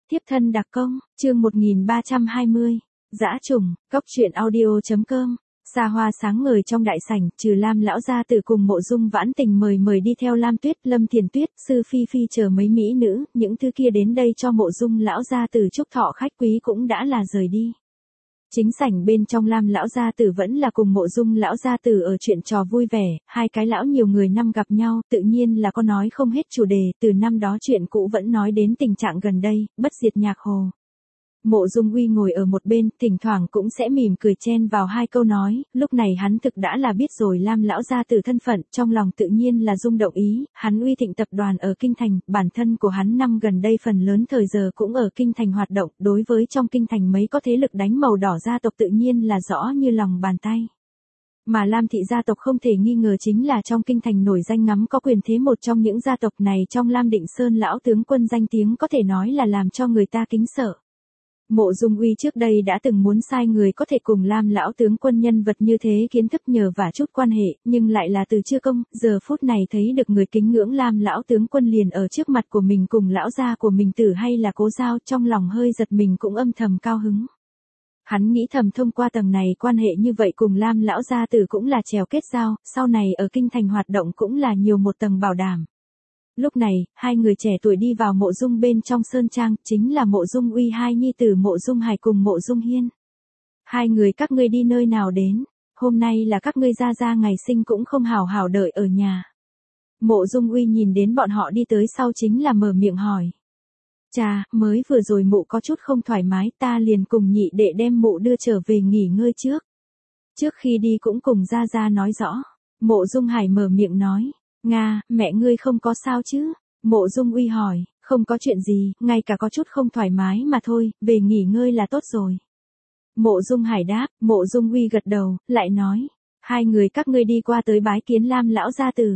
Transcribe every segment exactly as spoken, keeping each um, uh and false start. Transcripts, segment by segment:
Tiếp thân đặc công, chương một nghìn ba trăm hai mươi. Dã trùng, cốc truyện audio.com. Xa hoa sáng ngời trong đại sảnh, trừ Lam lão gia tử cùng Mộ Dung Vãn Tình mời mời đi theo Lam Tuyết, Lâm Thiền Tuyết, Sư Phi Phi chờ mấy mỹ nữ, những thứ kia đến đây cho Mộ Dung lão gia tử chúc thọ khách quý cũng đã là rời đi. Chính sảnh bên trong Lam lão gia tử vẫn là cùng Mộ Dung lão gia tử ở chuyện trò vui vẻ, hai cái lão nhiều người năm gặp nhau, tự nhiên là có nói không hết chủ đề, từ năm đó chuyện cũ vẫn nói đến tình trạng gần đây, bất diệt nhạc hồ. Mộ Dung Uy ngồi ở một bên, thỉnh thoảng cũng sẽ mỉm cười chen vào hai câu nói, lúc này hắn thực đã là biết rồi Lam lão gia tử thân phận, trong lòng tự nhiên là rung động ý, hắn Uy Thịnh tập đoàn ở Kinh Thành, bản thân của hắn năm gần đây phần lớn thời giờ cũng ở Kinh Thành hoạt động, đối với trong Kinh Thành mấy có thế lực đánh màu đỏ gia tộc tự nhiên là rõ như lòng bàn tay. Mà Lam thị gia tộc không thể nghi ngờ chính là trong Kinh Thành nổi danh ngắm có quyền thế một trong những gia tộc này, trong Lam Định Sơn lão tướng quân danh tiếng có thể nói là làm cho người ta kính sợ. Mộ Dung Uy trước đây đã từng muốn sai người có thể cùng Lam lão tướng quân nhân vật như thế kiến thức nhờ và chút quan hệ, nhưng lại là từ chưa công, giờ phút này thấy được người kính ngưỡng Lam lão tướng quân liền ở trước mặt của mình cùng lão gia của mình tử hay là Cố Giao, trong lòng hơi giật mình cũng âm thầm cao hứng. Hắn nghĩ thầm thông qua tầng này quan hệ như vậy cùng Lam lão gia tử cũng là trèo kết giao, sau này ở Kinh Thành hoạt động cũng là nhiều một tầng bảo đảm. Lúc này, hai người trẻ tuổi đi vào Mộ Dung bên trong sơn trang, chính là Mộ Dung Uy hai nhi tử Mộ Dung Hải cùng Mộ Dung Hiên. Hai người các ngươi đi nơi nào đến, hôm nay là các ngươi ra ra ngày sinh cũng không hào hào đợi ở nhà. Mộ Dung Uy nhìn đến bọn họ đi tới sau chính là mở miệng hỏi. Chà, mới vừa rồi mụ có chút không thoải mái, ta liền cùng nhị đệ đem mụ đưa trở về nghỉ ngơi trước. Trước khi đi cũng cùng ra ra nói rõ. Mộ Dung Hải mở miệng nói. Nga, mẹ ngươi không có sao chứ? Mộ Dung Uy hỏi, không có chuyện gì, ngay cả có chút không thoải mái mà thôi, về nghỉ ngơi là tốt rồi. Mộ Dung Hải đáp, Mộ Dung Uy gật đầu, lại nói, hai người các ngươi đi qua tới bái kiến Lam lão gia tử.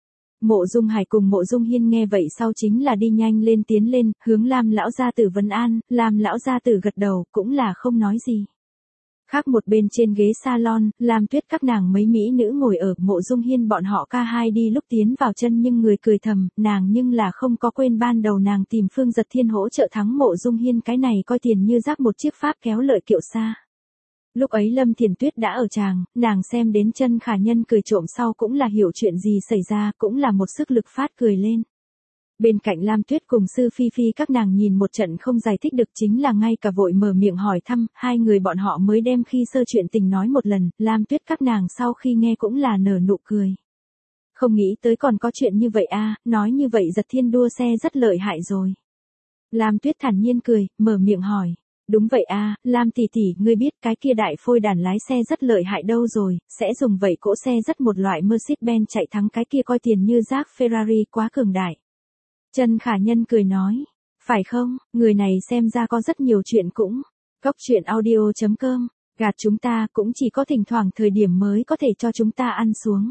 Mộ Dung Hải cùng Mộ Dung Hiên nghe vậy sau chính là đi nhanh lên tiến lên, hướng Lam lão gia tử vấn an, Lam lão gia tử gật đầu, cũng là không nói gì. Khác một bên trên ghế salon, Lam Tuyết các nàng mấy mỹ nữ ngồi ở, Mộ Dung Hiên bọn họ ca hai đi lúc tiến vào chân nhưng người cười thầm, nàng nhưng là không có quên ban đầu nàng tìm Phương Giật Thiên hỗ trợ thắng Mộ Dung Hiên, cái này coi tiền như rác một chiếc pháp kéo lợi kiệu xa. Lúc ấy Lâm Thiền Tuyết đã ở tràng, nàng xem đến Chân Khả Nhân cười trộm sau cũng là hiểu chuyện gì xảy ra, cũng là một sức lực phát cười lên. Bên cạnh Lam Tuyết cùng Sư Phi Phi các nàng nhìn một trận không giải thích được chính là ngay cả vội mở miệng hỏi thăm, hai người bọn họ mới đem khi sơ chuyện tình nói một lần, Lam Tuyết các nàng sau khi nghe cũng là nở nụ cười. Không nghĩ tới còn có chuyện như vậy a, nói như vậy Giật Thiên đua xe rất lợi hại rồi. Lam Tuyết thản nhiên cười, mở miệng hỏi. Đúng vậy a, Lam tỷ tỷ, ngươi biết cái kia đại phôi đàn lái xe rất lợi hại đâu rồi, sẽ dùng vậy cỗ xe rất một loại Mercedes-Benz chạy thắng cái kia coi tiền như rác Ferrari quá cường đại. Chân Khả Nhân cười nói, phải không, người này xem ra có rất nhiều chuyện cũng. Cốc truyện audio.com, gạt chúng ta cũng chỉ có thỉnh thoảng thời điểm mới có thể cho chúng ta ăn xuống.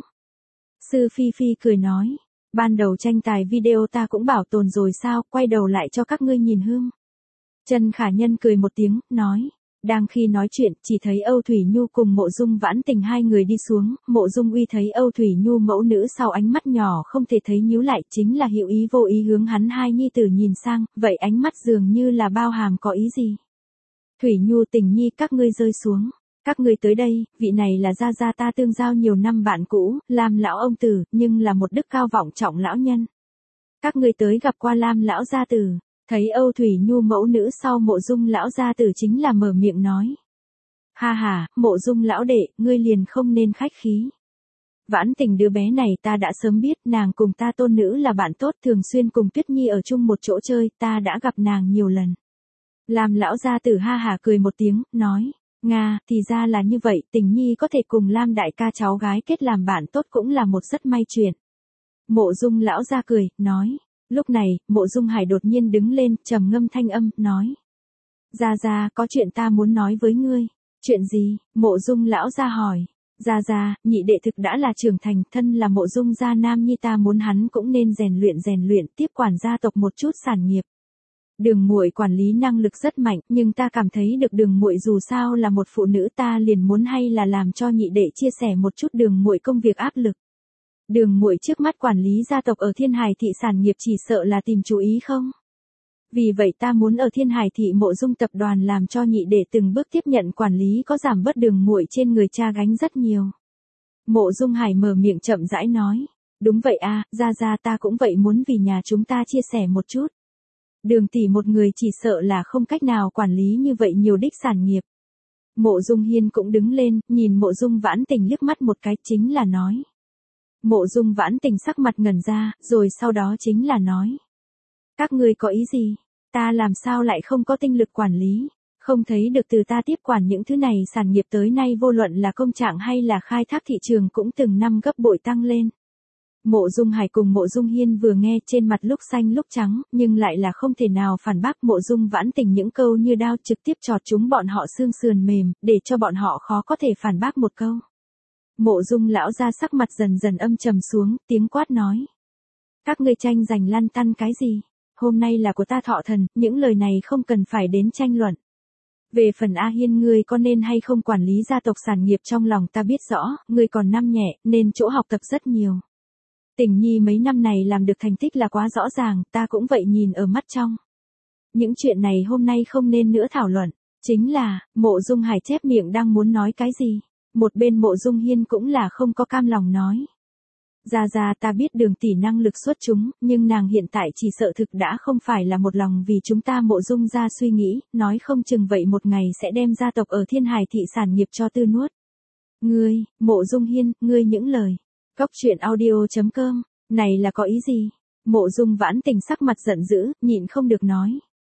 Sư Phi Phi cười nói, ban đầu tranh tài video ta cũng bảo tồn rồi sao, quay đầu lại cho các ngươi nhìn hương. Chân Khả Nhân cười một tiếng, nói. Đang khi nói chuyện, chỉ thấy Âu Thủy Nhu cùng Mộ Dung Vãn Tình hai người đi xuống, Mộ Dung Uy thấy Âu Thủy Nhu mẫu nữ sau ánh mắt nhỏ không thể thấy nhíu lại, chính là hữu ý vô ý hướng hắn hai nhi tử nhìn sang, vậy ánh mắt dường như là bao hàm có ý gì. Thủy Nhu Tình nhi các ngươi rơi xuống, các ngươi tới đây, vị này là gia gia ta tương giao nhiều năm bạn cũ, Lam lão ông tử, nhưng là một đức cao vọng trọng lão nhân. Các ngươi tới gặp qua Lam lão gia tử. Thấy Âu Thủy Nhu mẫu nữ sau Mộ Dung lão gia tử chính là mở miệng nói. Ha ha, Mộ Dung lão đệ, ngươi liền không nên khách khí. Vãn Tình đứa bé này ta đã sớm biết, nàng cùng ta tôn nữ là bạn tốt, thường xuyên cùng Tuyết Nhi ở chung một chỗ chơi, ta đã gặp nàng nhiều lần. Làm lão gia tử ha ha cười một tiếng, nói, Nga, thì ra là như vậy, Tình Nhi có thể cùng Lam đại ca cháu gái kết làm bạn tốt cũng là một rất may chuyện. Mộ Dung lão gia cười, nói. Lúc này, Mộ Dung Hải đột nhiên đứng lên, trầm ngâm thanh âm, nói. Gia Gia, có chuyện ta muốn nói với ngươi. Chuyện gì? Mộ Dung lão gia hỏi. Gia Gia, nhị đệ thực đã là trưởng thành, thân là Mộ Dung gia nam nhi, ta muốn hắn cũng nên rèn luyện rèn luyện, tiếp quản gia tộc một chút sản nghiệp. Đường muội quản lý năng lực rất mạnh, nhưng ta cảm thấy được Đường muội dù sao là một phụ nữ, ta liền muốn hay là làm cho nhị đệ chia sẻ một chút Đường muội công việc áp lực. Đường muội trước mắt quản lý gia tộc ở Thiên Hải thị sản nghiệp chỉ sợ là tìm chú ý không? Vì vậy ta muốn ở Thiên Hải thị Mộ Dung tập đoàn làm cho nhị đệ từng bước tiếp nhận quản lý có giảm bớt đường muội trên người cha gánh rất nhiều. Mộ Dung Hải mở miệng chậm rãi nói. Đúng vậy a, gia gia ta cũng vậy muốn vì nhà chúng ta chia sẻ một chút. Đường tỷ một người chỉ sợ là không cách nào quản lý như vậy nhiều đích sản nghiệp. Mộ Dung Hiên cũng đứng lên, nhìn Mộ Dung Vãn Tình liếc mắt một cái chính là nói. Mộ Dung Vãn Tình sắc mặt ngẩn ra, rồi sau đó chính là nói. Các ngươi có ý gì? Ta làm sao lại không có tinh lực quản lý? Không thấy được từ ta tiếp quản những thứ này sản nghiệp tới nay vô luận là công trạng hay là khai thác thị trường cũng từng năm gấp bội tăng lên. Mộ Dung Hải cùng Mộ Dung Hiên vừa nghe trên mặt lúc xanh lúc trắng, nhưng lại là không thể nào phản bác Mộ Dung Vãn Tình những câu như đao trực tiếp chọt chúng bọn họ xương sườn mềm, để cho bọn họ khó có thể phản bác một câu. Mộ Dung lão ra sắc mặt dần dần âm trầm xuống, tiếng quát nói. Các ngươi tranh giành lăn tăn cái gì? Hôm nay là của ta thọ thần, những lời này không cần phải đến tranh luận. Về phần A Hiên ngươi có nên hay không quản lý gia tộc sản nghiệp trong lòng ta biết rõ, ngươi còn năm nhẹ, nên chỗ học tập rất nhiều. Tình nhi mấy năm này làm được thành tích là quá rõ ràng, ta cũng vậy nhìn ở mắt trong. Những chuyện này hôm nay không nên nữa thảo luận, chính là, Mộ Dung Hải chép miệng đang muốn nói cái gì. Một bên Mộ Dung Hiên cũng là không có cam lòng nói. Gia gia ta biết đường tỷ năng lực xuất chúng, nhưng nàng hiện tại chỉ sợ thực đã không phải là một lòng vì chúng ta Mộ Dung gia suy nghĩ, nói không chừng vậy một ngày sẽ đem gia tộc ở Thiên Hải thị sản nghiệp cho tư nuốt. Ngươi, Mộ Dung Hiên, ngươi những lời. Cóc truyện audio chấm com, này là có ý gì? Mộ Dung Vãn Tình sắc mặt giận dữ, nhịn không được nói.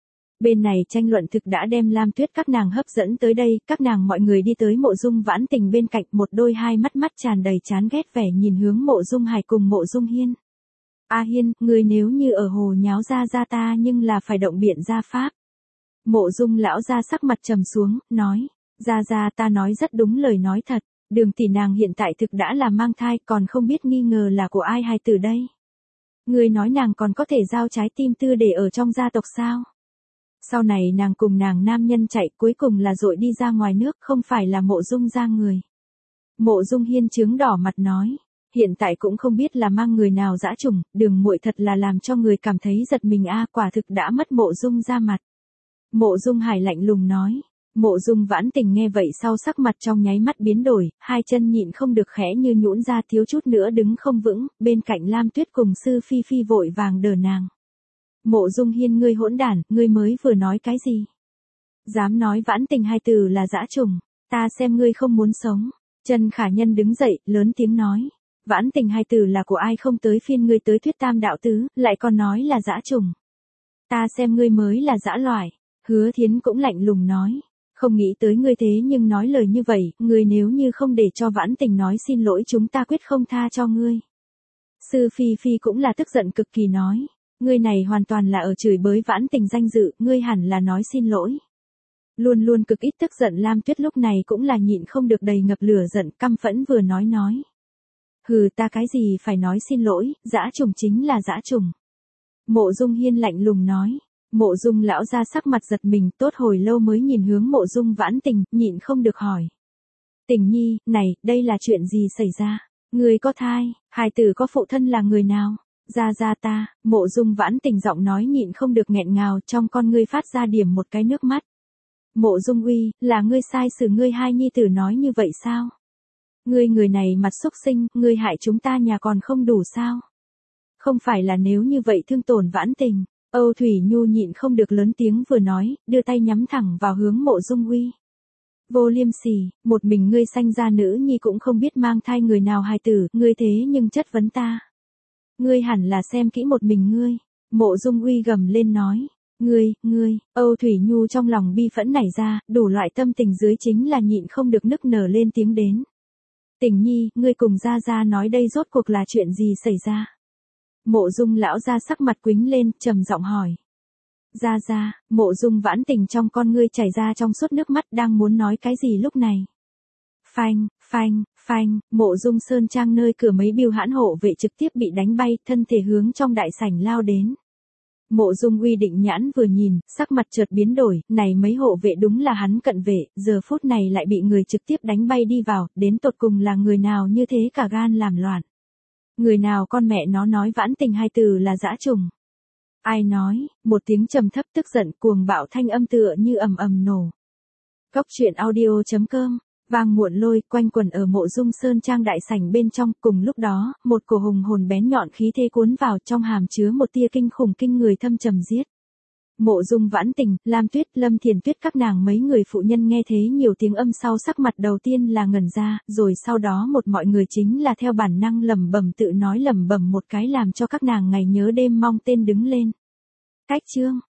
Bên này tranh luận thực đã đem Lam Tuyết các nàng hấp dẫn tới đây, các nàng mọi người đi tới Mộ Dung Vãn Tình bên cạnh, một đôi hai mắt mắt tràn đầy chán ghét vẻ nhìn hướng Mộ Dung Hải cùng Mộ Dung Hiên. A Hiên, ngươi nếu như ở hồ nháo ra ra ta nhưng là phải động biện gia pháp. Mộ Dung lão ra sắc mặt trầm xuống, nói, ra ra ta nói rất đúng lời nói thật. Đường tỷ nàng hiện tại thực đã là mang thai, còn không biết nghi ngờ là của ai hài tử đây. Người nói nàng còn có thể giao trái tim tư để ở trong gia tộc sao? Sau này nàng cùng nàng nam nhân chạy cuối cùng là dội đi ra ngoài nước, không phải là Mộ Dung ra người. Mộ Dung Hiên trướng đỏ mặt nói, hiện tại cũng không biết là mang người nào dã trùng, đường muội thật là làm cho người cảm thấy giật mình a, quả thực đã mất Mộ Dung ra mặt. Mộ Dung Hải lạnh lùng nói. Mộ Dung Vãn Tình nghe vậy sau sắc mặt trong nháy mắt biến đổi, hai chân nhịn không được khẽ như nhũn ra thiếu chút nữa đứng không vững, bên cạnh Lam Tuyết cùng Sư Phi Phi vội vàng đỡ nàng. Mộ Dung Hiên ngươi hỗn đản, ngươi mới vừa nói cái gì? Dám nói Vãn Tình hai từ là dã trùng, ta xem ngươi không muốn sống. Trần Khả Nhân đứng dậy, lớn tiếng nói. Vãn Tình hai từ là của ai không tới phiên ngươi tới thuyết tam đạo tứ, lại còn nói là dã trùng. Ta xem ngươi mới là dã loại. Hứa Thiến cũng lạnh lùng nói. Không nghĩ tới ngươi thế nhưng nói lời như vậy, ngươi nếu như không để cho Vãn Tình nói xin lỗi chúng ta quyết không tha cho ngươi. Sư Phi Phi cũng là tức giận cực kỳ nói, ngươi này hoàn toàn là ở chửi bới Vãn Tình danh dự, ngươi hẳn là nói xin lỗi. Luôn luôn cực ít tức giận Lam Tuyết lúc này cũng là nhịn không được đầy ngập lửa giận, căm phẫn vừa nói nói. Hừ, ta cái gì phải nói xin lỗi, dã trùng chính là dã trùng. Mộ Dung Hiên lạnh lùng nói. Mộ Dung lão ra sắc mặt giật mình, tốt hồi lâu mới nhìn hướng Mộ Dung Vãn Tình, nhịn không được hỏi. Tình nhi, này, đây là chuyện gì xảy ra? Người có thai, hài tử có phụ thân là người nào? Ra ra ta, Mộ Dung Vãn Tình giọng nói nhịn không được nghẹn ngào, trong con ngươi phát ra điểm một cái nước mắt. Mộ Dung Uy, là ngươi sai xử ngươi hai nhi tử nói như vậy sao? Ngươi người này mặt xúc sinh, ngươi hại chúng ta nhà còn không đủ sao? Không phải là nếu như vậy thương tổn Vãn Tình. Âu Thủy Nhu nhịn không được lớn tiếng vừa nói, đưa tay nhắm thẳng vào hướng Mộ Dung Uy. Vô liêm sỉ, một mình ngươi sanh ra nữ nhi cũng không biết mang thai người nào hài tử, ngươi thế nhưng chất vấn ta. Ngươi hẳn là xem kỹ một mình ngươi. Mộ Dung Uy gầm lên nói, ngươi, ngươi, Âu Thủy Nhu trong lòng bi phẫn nảy ra, đủ loại tâm tình dưới chính là nhịn không được nức nở lên tiếng đến. Tình nhi, ngươi cùng gia gia nói đây rốt cuộc là chuyện gì xảy ra? Mộ Dung lão ra sắc mặt quĩnh lên, trầm giọng hỏi. Gia gia, Mộ Dung Vãn Tình trong con ngươi chảy ra trong suốt nước mắt đang muốn nói cái gì lúc này. Phanh, phanh, phanh, Mộ Dung Sơn Trang nơi cửa mấy bưu hãn hộ vệ trực tiếp bị đánh bay, thân thể hướng trong đại sảnh lao đến. Mộ Dung Uy định nhãn vừa nhìn, sắc mặt chợt biến đổi, này mấy hộ vệ đúng là hắn cận vệ, giờ phút này lại bị người trực tiếp đánh bay đi vào, đến tột cùng là người nào như thế cả gan làm loạn. Người nào con mẹ nó nói Vãn Tình hai từ là dã trùng. Ai nói, một tiếng trầm thấp tức giận cuồng bạo thanh âm tựa như ầm ầm nổ. Cốc truyện audio chấm com, vang muộn lôi quanh quẩn ở Mộ Dung Sơn Trang đại sảnh bên trong, cùng lúc đó, một cổ hùng hồn bén nhọn khí thế cuốn vào trong hàm chứa một tia kinh khủng kinh người thâm trầm giết. Mộ Dung Vãn Tình, Lam Tuyết, Lâm Thiền Tuyết các nàng mấy người phụ nhân nghe thế nhiều tiếng âm sau sắc mặt đầu tiên là ngẩn ra, rồi sau đó một mọi người chính là theo bản năng lẩm bẩm tự nói lẩm bẩm một cái làm cho các nàng ngày nhớ đêm mong tên đứng lên. Cách chương